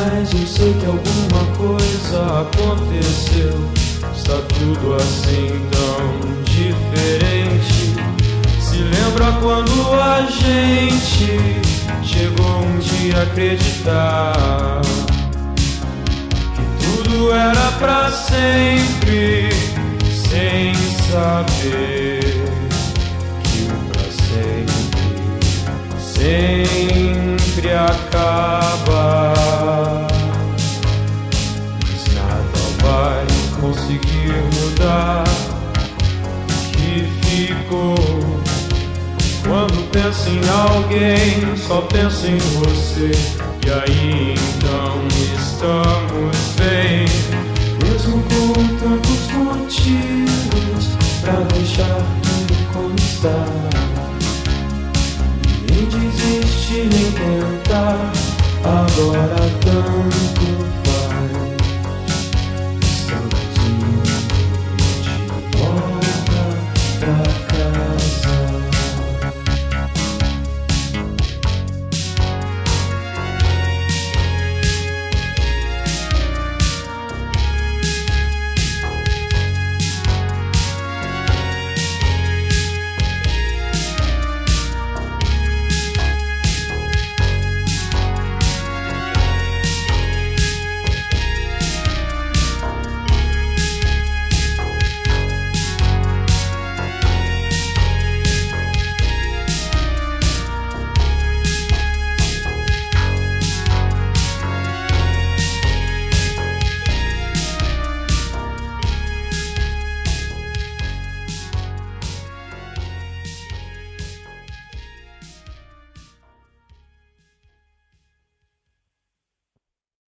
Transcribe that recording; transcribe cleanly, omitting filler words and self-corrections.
Mas eu sei que alguma coisa aconteceu. Está tudo assim tão diferente. Se lembra quando a gente chegou um dia a acreditar que tudo era pra sempre, sem saber que o pra sempre acaba. Mas nada vai conseguir mudar o que ficou. Quando penso em alguém, só penso em você. E aí então estamos